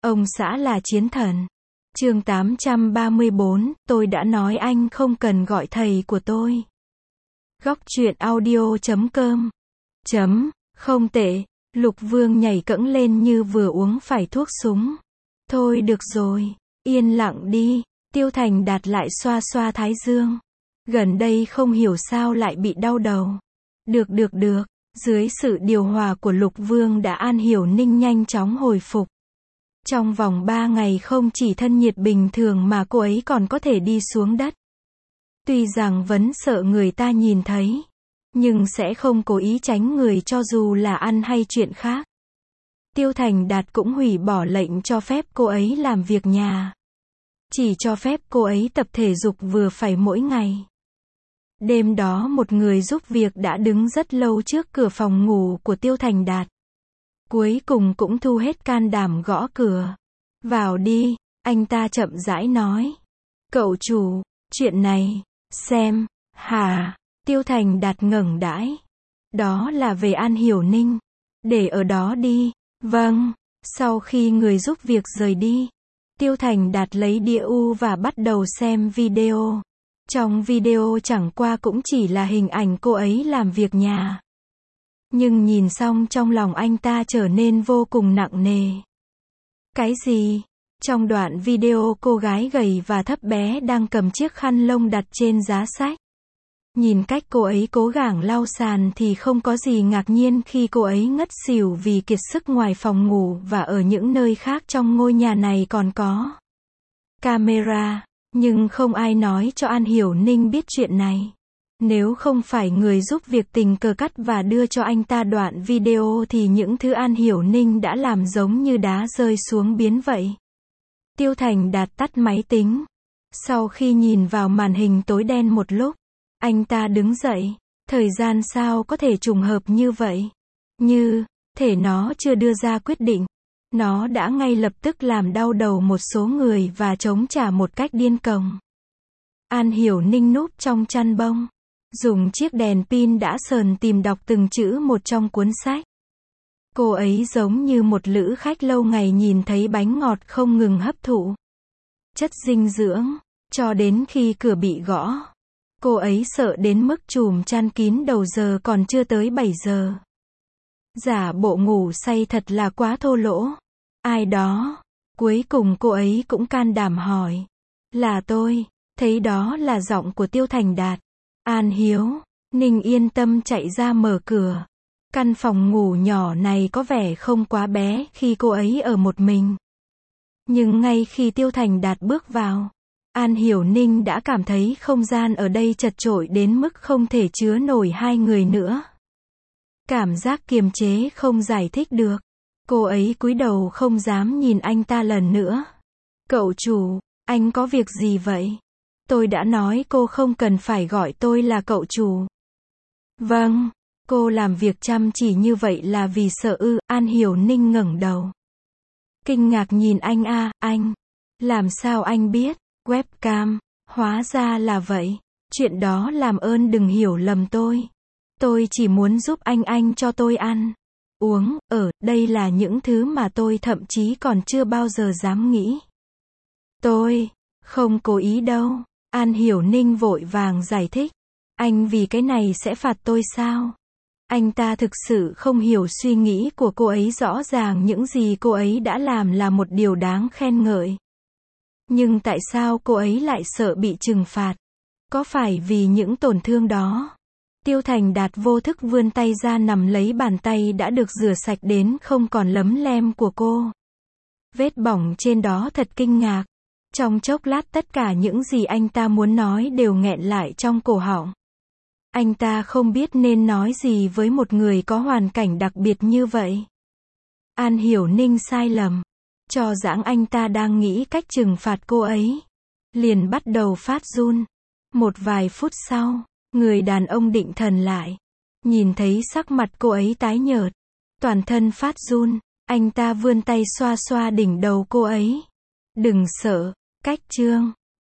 Ông xã là chiến thần. Chương 834, tôi đã nói anh không cần gọi thầy của tôi. Góc truyện audio.com. Không tệ, Lục Vương nhảy cẫng lên như vừa uống phải thuốc súng. Thôi được rồi, yên lặng đi, Tiêu Thành Đạt lại xoa xoa thái dương. Gần đây không hiểu sao lại bị đau đầu. Được, dưới sự điều hòa của Lục Vương đã An Hiểu Ninh nhanh chóng hồi phục. Trong vòng 3 ngày không chỉ thân nhiệt bình thường mà cô ấy còn có thể đi xuống đất. Tuy rằng vẫn sợ người ta nhìn thấy, nhưng sẽ không cố ý tránh người cho dù là ăn hay chuyện khác. Tiêu Thành Đạt cũng hủy bỏ lệnh cho phép cô ấy làm việc nhà. Chỉ cho phép cô ấy tập thể dục vừa phải mỗi ngày. Đêm đó một người giúp việc đã đứng rất lâu trước cửa phòng ngủ của Tiêu Thành Đạt. Cuối cùng cũng thu hết can đảm gõ cửa. Vào đi, anh ta chậm rãi nói. Cậu chủ, chuyện này, xem, hả? Tiêu Thành Đạt ngẩng đãi. Đó là về An Hiểu Ninh. Để ở đó đi. Vâng. Sau khi người giúp việc rời đi, Tiêu Thành Đạt lấy đĩa U và bắt đầu xem video. Trong video chẳng qua cũng chỉ là hình ảnh cô ấy làm việc nhà. Nhưng nhìn xong trong lòng anh ta trở nên vô cùng nặng nề. Cái gì? Trong đoạn video cô gái gầy và thấp bé đang cầm chiếc khăn lông đặt trên giá sách. Nhìn cách cô ấy cố gắng lau sàn thì không có gì ngạc nhiên khi cô ấy ngất xỉu vì kiệt sức ngoài phòng ngủ và ở những nơi khác trong ngôi nhà này còn có camera. Nhưng không ai nói cho An Hiểu Ninh biết chuyện này. Nếu không phải người giúp việc tình cờ cắt và đưa cho anh ta đoạn video thì những thứ An Hiểu Ninh đã làm giống như đá rơi xuống biến vậy. Tiêu Thành Đạt tắt máy tính. Sau khi nhìn vào màn hình tối đen một lúc, anh ta đứng dậy. Thời gian sao có thể trùng hợp như vậy? Như thể nó chưa đưa ra quyết định. Nó đã ngay lập tức làm đau đầu một số người và chống trả một cách điên cuồng. An Hiểu Ninh núp trong chăn bông, dùng chiếc đèn pin đã sờn tìm đọc từng chữ một trong cuốn sách. Cô ấy giống như một lữ khách lâu ngày nhìn thấy bánh ngọt không ngừng hấp thụ chất dinh dưỡng, cho đến khi cửa bị gõ. Cô ấy sợ đến mức trùm chăn kín đầu giờ còn chưa tới 7 giờ. Giả bộ ngủ say thật là quá thô lỗ. Ai đó? Cuối cùng cô ấy cũng can đảm hỏi. Là tôi. Thấy đó là giọng của Tiêu Thành Đạt. An Hiếu Ninh yên tâm chạy ra mở cửa. Căn phòng ngủ nhỏ này có vẻ không quá bé khi cô ấy ở một mình. Nhưng ngay khi Tiêu Thành Đạt bước vào, An Hiểu Ninh đã cảm thấy không gian ở đây chật chội đến mức không thể chứa nổi hai người nữa. Cảm giác kiềm chế không giải thích được. Cô ấy cúi đầu không dám nhìn anh ta lần nữa. Cậu chủ, anh có việc gì vậy? Tôi đã nói cô không cần phải gọi tôi là cậu chủ. Vâng, cô làm việc chăm chỉ như vậy là vì sợ ư? An Hiểu Ninh ngẩng đầu. Kinh ngạc nhìn anh. Anh. Làm sao anh biết? Webcam. Hóa ra là vậy. Chuyện đó làm ơn đừng hiểu lầm tôi. Tôi chỉ muốn giúp anh cho tôi ăn, uống, đây là những thứ mà tôi thậm chí còn chưa bao giờ dám nghĩ. Tôi không cố ý đâu. An Hiểu Ninh vội vàng giải thích. Anh vì cái này sẽ phạt tôi sao? Anh ta thực sự không hiểu suy nghĩ của cô ấy, rõ ràng những gì cô ấy đã làm là một điều đáng khen ngợi. Nhưng tại sao cô ấy lại sợ bị trừng phạt? Có phải vì những tổn thương đó? Tiêu Thành Đạt vô thức vươn tay ra nắm lấy bàn tay đã được rửa sạch đến không còn lấm lem của cô. Vết bỏng trên đó thật kinh ngạc. Trong chốc lát tất cả những gì anh ta muốn nói đều nghẹn lại trong cổ họng. Anh ta không biết nên nói gì với một người có hoàn cảnh đặc biệt như vậy. An Hiểu Ninh sai lầm. Cho rằng anh ta đang nghĩ cách trừng phạt cô ấy. Liền bắt đầu phát run. Một vài phút sau, người đàn ông định thần lại. Nhìn thấy sắc mặt cô ấy tái nhợt, toàn thân phát run, anh ta vươn tay xoa xoa đỉnh đầu cô ấy. Đừng sợ, cách chương.